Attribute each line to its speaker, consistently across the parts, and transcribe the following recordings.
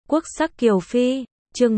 Speaker 1: Quốc sắc kiều phi, chương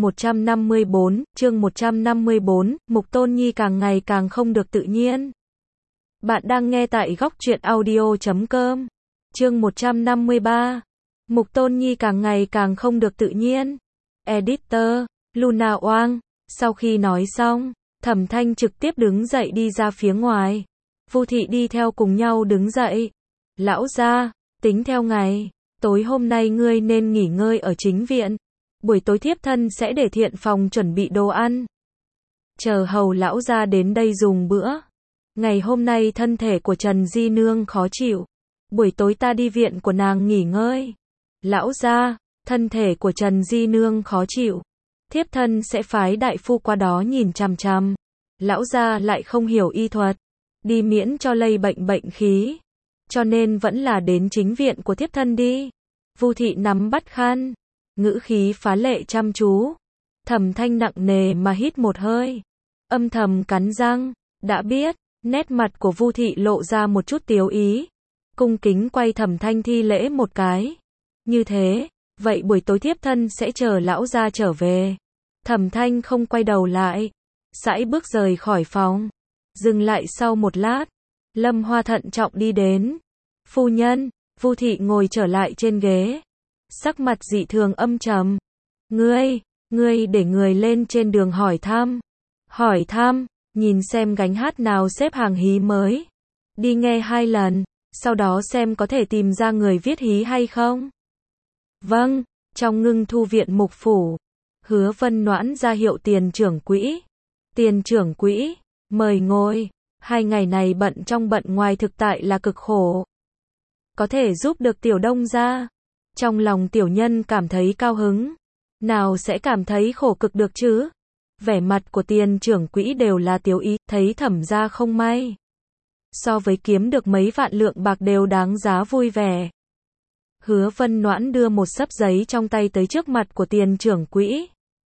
Speaker 1: 154, Mục Tôn Nhi càng ngày càng không được tự nhiên. Bạn đang nghe tại góc truyện audio.com. Chương 153. Mục Tôn Nhi càng ngày càng không được tự nhiên. Editor, Luna Oang. Sau khi nói xong, Thẩm Thanh trực tiếp đứng dậy đi ra phía ngoài. Vu Thị đi theo cùng nhau đứng dậy. Lão gia, tính theo ngày, tối hôm nay ngươi nên nghỉ ngơi ở chính viện. Buổi tối thiếp thân sẽ để thiện phòng chuẩn bị đồ ăn. Chờ hầu lão gia đến đây dùng bữa. Ngày hôm nay thân thể của Trần Di Nương khó chịu. Buổi tối ta đi viện của nàng nghỉ ngơi. Lão gia, thân thể của Trần Di Nương khó chịu. Thiếp thân sẽ phái đại phu qua đó nhìn chằm chằm. Lão gia lại không hiểu y thuật. Đi miễn cho lây bệnh khí. Cho nên vẫn là đến chính viện của thiếp thân đi. Vu Thị nắm bắt khăn. Ngữ khí phá lệ chăm chú. Thẩm Thanh nặng nề mà hít một hơi. Âm thầm cắn răng. Đã biết. Nét mặt của Vu Thị lộ ra một chút tiếu ý. Cung kính quay Thẩm Thanh thi lễ một cái. Như thế, vậy buổi tối thiếp thân sẽ chờ lão gia trở về. Thẩm Thanh không quay đầu lại. Sải bước rời khỏi phòng. Dừng lại sau một lát. Lâm Hoa thận trọng đi đến. Phu nhân, Vu Thị ngồi trở lại trên ghế. Sắc mặt dị thường âm trầm. Ngươi để người lên trên đường hỏi thăm, nhìn xem gánh hát nào xếp hàng hí mới. Đi nghe 2 lần, sau đó xem có thể tìm ra người viết hí hay không. Vâng, trong Ngưng Thu viện mục phủ, Hứa Vân Noãn ra hiệu tiền trưởng quỹ. Tiền trưởng quỹ, mời ngồi, 2 ngày này bận trong bận ngoài thực tại là cực khổ. Có thể giúp được tiểu đông gia. Trong lòng tiểu nhân cảm thấy cao hứng. Nào sẽ cảm thấy khổ cực được chứ. Vẻ mặt của tiền trưởng quỹ đều là tiếu ý, thấy Thẩm gia không may. So với kiếm được mấy vạn lượng bạc đều đáng giá vui vẻ. Hứa Vân Noãn đưa một xấp giấy trong tay tới trước mặt của tiền trưởng quỹ.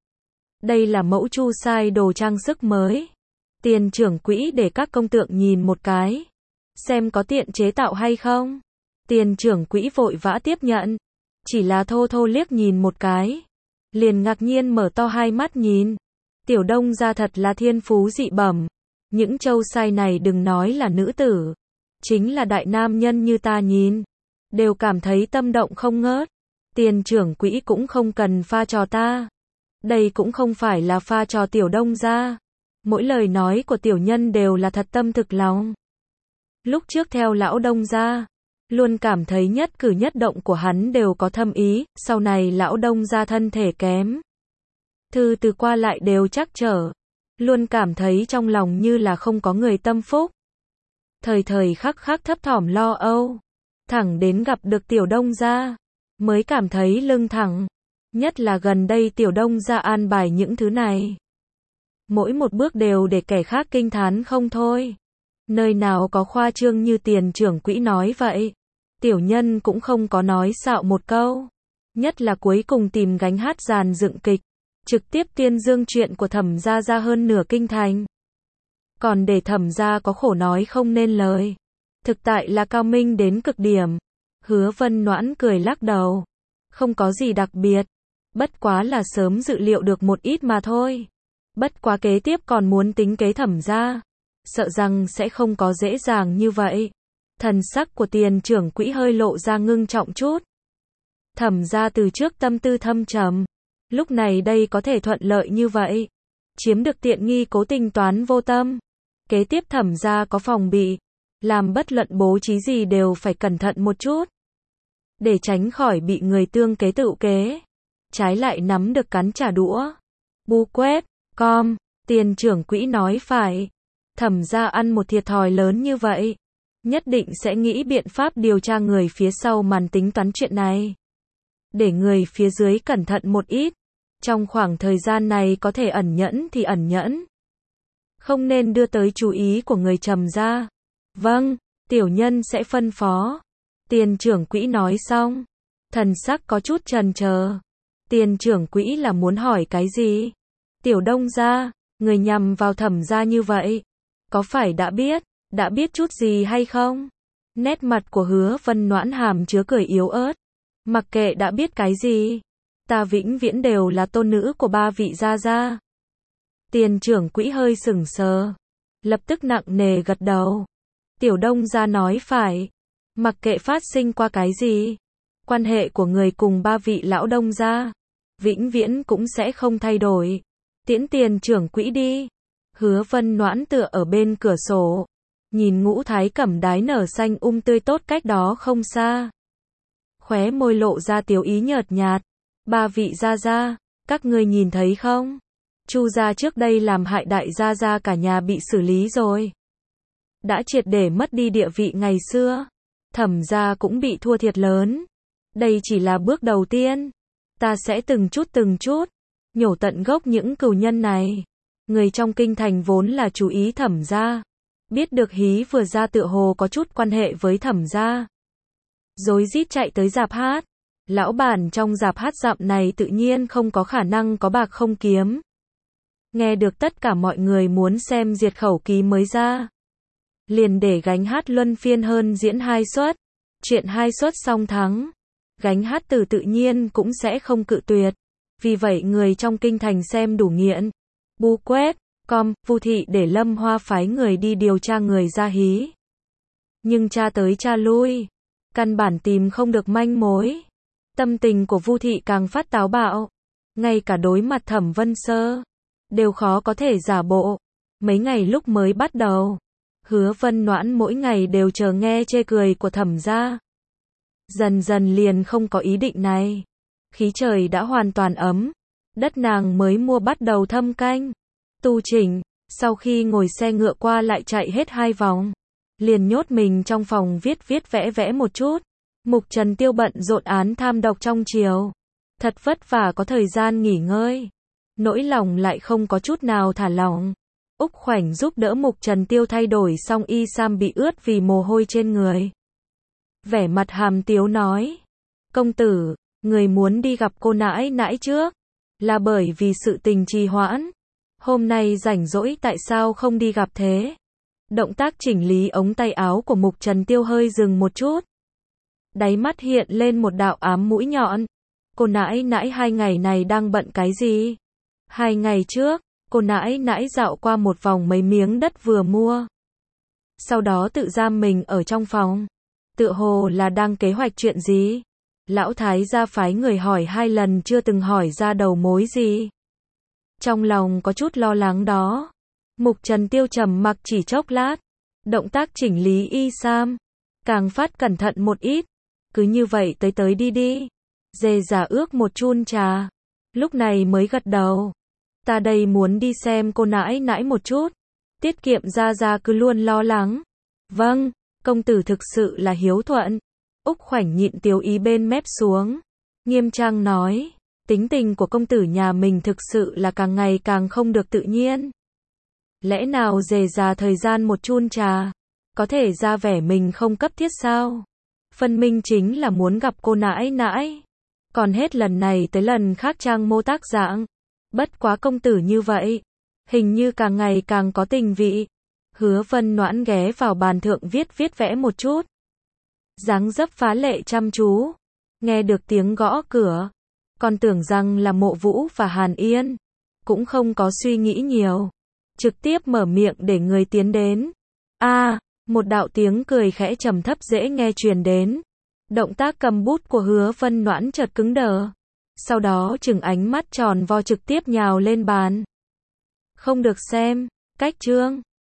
Speaker 1: Đây là mẫu chu sai đồ trang sức mới. Tiền trưởng quỹ để các công tượng nhìn một cái. Xem có tiện chế tạo hay không. Tiền trưởng quỹ vội vã tiếp nhận. Chỉ là thô thô liếc nhìn một cái. Liền ngạc nhiên mở to hai mắt nhìn. Tiểu đông gia thật là thiên phú dị bẩm. Những châu sai này đừng nói là nữ tử. Chính là đại nam nhân như ta nhìn. Đều cảm thấy tâm động không ngớt. Tiền trưởng quỹ cũng không cần pha trò ta. Đây cũng không phải là pha trò tiểu đông gia. Mỗi lời nói của tiểu nhân đều là thật tâm thực lòng. Lúc trước theo lão đông gia, luôn cảm thấy nhất cử nhất động của hắn đều có thâm ý, sau này lão đông gia thân thể kém. Thư từ qua lại đều trắc trở. Luôn cảm thấy trong lòng như là không có người tâm phúc. Thời khắc khắc thấp thỏm lo âu. Thẳng đến gặp được tiểu đông gia, mới cảm thấy lưng thẳng. Nhất là gần đây tiểu đông gia an bài những thứ này. Mỗi một bước đều để kẻ khác kinh thán không thôi. Nơi nào có khoa trương như tiền trưởng quỹ nói vậy. Tiểu nhân cũng không có nói xạo một câu. Nhất là cuối cùng tìm gánh hát dàn dựng kịch. Trực tiếp tuyên dương chuyện của Thẩm gia ra hơn nửa kinh thành. Còn để Thẩm gia có khổ nói không nên lời. Thực tại là cao minh đến cực điểm. Hứa Vân Noãn cười lắc đầu. Không có gì đặc biệt. Bất quá là sớm dự liệu được một ít mà thôi. Bất quá kế tiếp còn muốn tính kế Thẩm gia. Sợ rằng sẽ không có dễ dàng như vậy. Thần sắc của tiền trưởng quỹ hơi lộ ra ngưng trọng chút. Thẩm gia từ trước tâm tư thâm trầm. Lúc này đây có thể thuận lợi như vậy. Chiếm được tiện nghi cố tình toán vô tâm. Kế tiếp Thẩm gia có phòng bị. Làm bất luận bố trí gì đều phải cẩn thận một chút. Để tránh khỏi bị người tương kế tự kế. Trái lại nắm được cắn trả đũa. Bu quét, com, tiền trưởng quỹ nói phải. Thẩm gia ăn một thiệt thòi lớn như vậy. Nhất định sẽ nghĩ biện pháp điều tra người phía sau màn tính toán chuyện này. Để người phía dưới cẩn thận một ít. Trong khoảng thời gian này có thể ẩn nhẫn thì ẩn nhẫn. Không nên đưa tới chú ý của người Trầm gia. Vâng, tiểu nhân sẽ phân phó. Tiền trưởng quỹ nói xong. Thần sắc có chút chần chờ. Tiền trưởng quỹ là muốn hỏi cái gì? Tiểu đông gia, người nhằm vào Thẩm gia như vậy. Có phải đã biết chút gì hay không? Nét mặt của Hứa Vân Noãn hàm chứa cười yếu ớt. Mặc kệ đã biết cái gì. Ta vĩnh viễn đều là tôn nữ của ba vị gia gia. Tiền trưởng quỹ hơi sững sờ, lập tức nặng nề gật đầu. Tiểu Đông gia nói phải, mặc kệ phát sinh qua cái gì, quan hệ của người cùng ba vị lão Đông gia, vĩnh viễn cũng sẽ không thay đổi. Tiễn tiền trưởng quỹ đi. Hứa Vân Noãn tựa ở bên cửa sổ, nhìn ngũ thái cẩm đái nở xanh tươi tốt cách đó không xa. Khóe môi lộ ra tiếu ý nhợt nhạt. Ba vị gia gia, các ngươi nhìn thấy không? Chu gia trước đây làm hại đại gia gia cả nhà bị xử lý rồi. Đã triệt để mất đi địa vị ngày xưa. Thẩm gia cũng bị thua thiệt lớn. Đây chỉ là bước đầu tiên. Ta sẽ từng chút, nhổ tận gốc những cừu nhân này. Người trong kinh thành vốn là chú ý Thẩm gia. Biết được Hí vừa ra tựa hồ có chút quan hệ với Thẩm gia. Rối rít chạy tới rạp hát. Lão bản trong rạp hát dặm này tự nhiên không có khả năng có bạc không kiếm. Nghe được tất cả mọi người muốn xem diệt khẩu ký mới ra. Liền để gánh hát luân phiên hơn diễn 2 suất. Chuyện 2 suất xong thắng. Gánh hát từ tự nhiên cũng sẽ không cự tuyệt. Vì vậy người trong kinh thành xem đủ nghiện. Bu quét, Vu thị để Lâm Hoa phái người đi điều tra người ra Hí. Nhưng tra tới tra lui, căn bản tìm không được manh mối. Tâm tình của Vu thị càng phát táo bạo. Ngay cả đối mặt Thẩm Vân Sơ, đều khó có thể giả bộ. Mấy ngày lúc mới bắt đầu, Hứa Vân Noãn mỗi ngày đều chờ nghe chê cười của Thẩm gia. Dần dần liền không có ý định này. Khí trời đã hoàn toàn ấm. Đất nàng mới mua bắt đầu thâm canh, tu chỉnh. Sau khi ngồi xe ngựa qua lại chạy hết 2 vòng, liền nhốt mình trong phòng viết vẽ một chút. Mục Trần Tiêu bận rộn án tham độc trong triều. Thật vất vả có thời gian nghỉ ngơi. Nỗi lòng lại không có chút nào thả lỏng. Úc Khoảnh giúp đỡ Mục Trần Tiêu thay đổi xong y sam bị ướt vì mồ hôi trên người. Vẻ mặt hàm tiếu nói. Công tử, người muốn đi gặp cô nãi nãi trước. Là bởi vì sự tình trì hoãn. Hôm nay rảnh rỗi tại sao không đi gặp thế? Động tác chỉnh lý ống tay áo của Mục Trần Tiêu hơi dừng một chút. Đáy mắt hiện lên một đạo ám mũi nhọn. Cô nãi nãi 2 ngày này đang bận cái gì? 2 ngày trước, cô nãi nãi dạo qua một vòng mấy miếng đất vừa mua. Sau đó tự giam mình ở trong phòng. Tựa hồ là đang kế hoạch chuyện gì? Lão thái gia phái người hỏi 2 lần chưa từng hỏi ra đầu mối gì. Trong lòng có chút lo lắng đó. Mục Trần Tiêu trầm mặc chỉ chốc lát. Động tác chỉnh lý y sam. Càng phát cẩn thận một ít. Cứ như vậy tới đi. Dê giả ước một chun trà. Lúc này mới gật đầu. Ta đây muốn đi xem cô nãi nãi một chút. Tiết kiệm ra cứ luôn lo lắng. Vâng, công tử thực sự là hiếu thuận. Úc Khoảnh nhịn tiếu ý bên mép xuống. Nghiêm trang nói. Tính tình của công tử nhà mình thực sự là càng ngày càng không được tự nhiên. Lẽ nào dề già thời gian một chun trà, có thể ra vẻ mình không cấp thiết sao? Phân minh chính là muốn gặp cô nãi nãi. Còn hết lần này tới lần khác trang mô tác dạng. Bất quá công tử như vậy, hình như càng ngày càng có tình vị. Hứa Vân Noãn ghé vào bàn thượng viết vẽ một chút. Dáng dấp phá lệ chăm chú. Nghe được tiếng gõ cửa, còn tưởng rằng là Mộ Vũ và Hàn Yên. Cũng không có suy nghĩ nhiều. Trực tiếp mở miệng để người tiến đến. Một đạo tiếng cười khẽ trầm thấp dễ nghe truyền đến. Động tác cầm bút của Hứa Vân Noãn chợt cứng đờ. Sau đó trừng ánh mắt tròn vo trực tiếp nhào lên bàn. Không được xem. Cách chương.